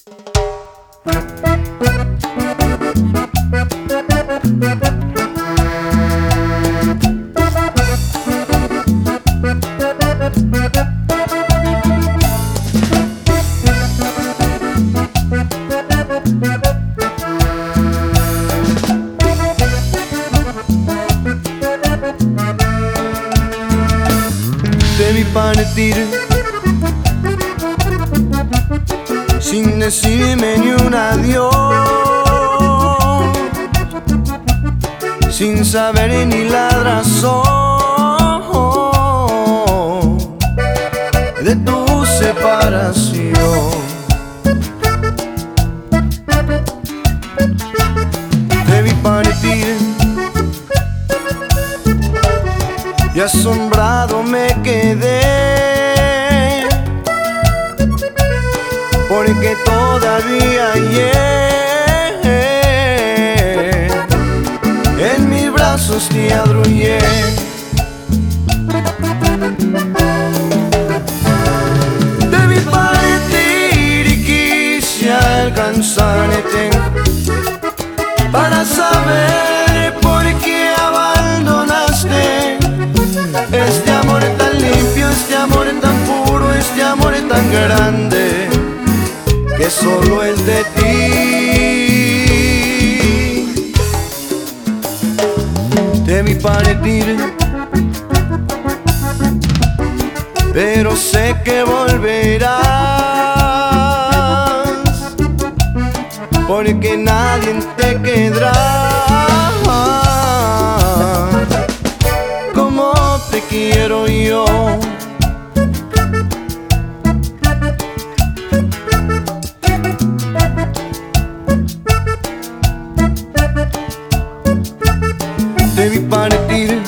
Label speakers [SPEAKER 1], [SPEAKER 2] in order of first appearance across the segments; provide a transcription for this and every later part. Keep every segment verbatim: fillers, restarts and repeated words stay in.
[SPEAKER 1] Te vi partir sin decirme ni un adiós, sin saber ni la razón de tu separación. Te vi partir y asombrado me quedé, porque todavía ayer en mis brazos te arrullé. Te vi partir y quise alcanzarte para saber por qué abandonaste este amor tan limpio, este amor tan puro, este amor tan grande que solo es de ti. Te vi partir, pero sé que volverás, porque nadie te quedará como te quiero yo. Te vi partir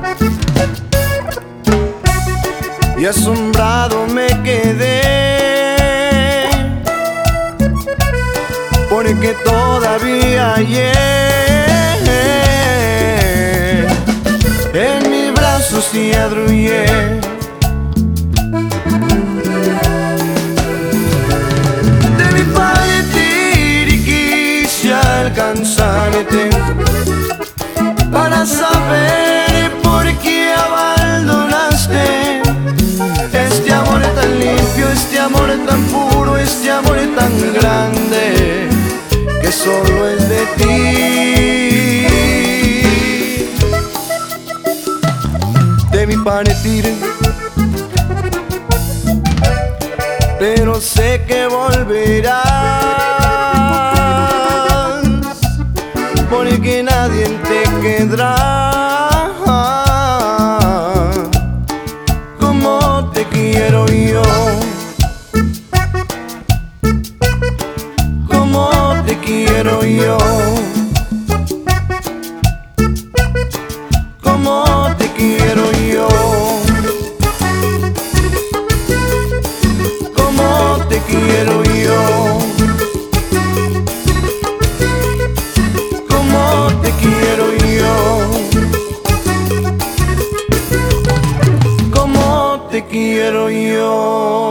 [SPEAKER 1] y asombrado me quedé, porque todavía ayer en mis brazos te arrullé. Te vi partir y quise alcanzarte para saber por qué abandonaste este amor tan limpio, este amor tan puro, este amor tan grande que solo es de ti. Te vi partir, pero sé que volverás, porque nadie te quedará como te quiero yo, como te quiero yo, como te quiero yo, como te quiero yo. Te quiero yo, como te quiero yo.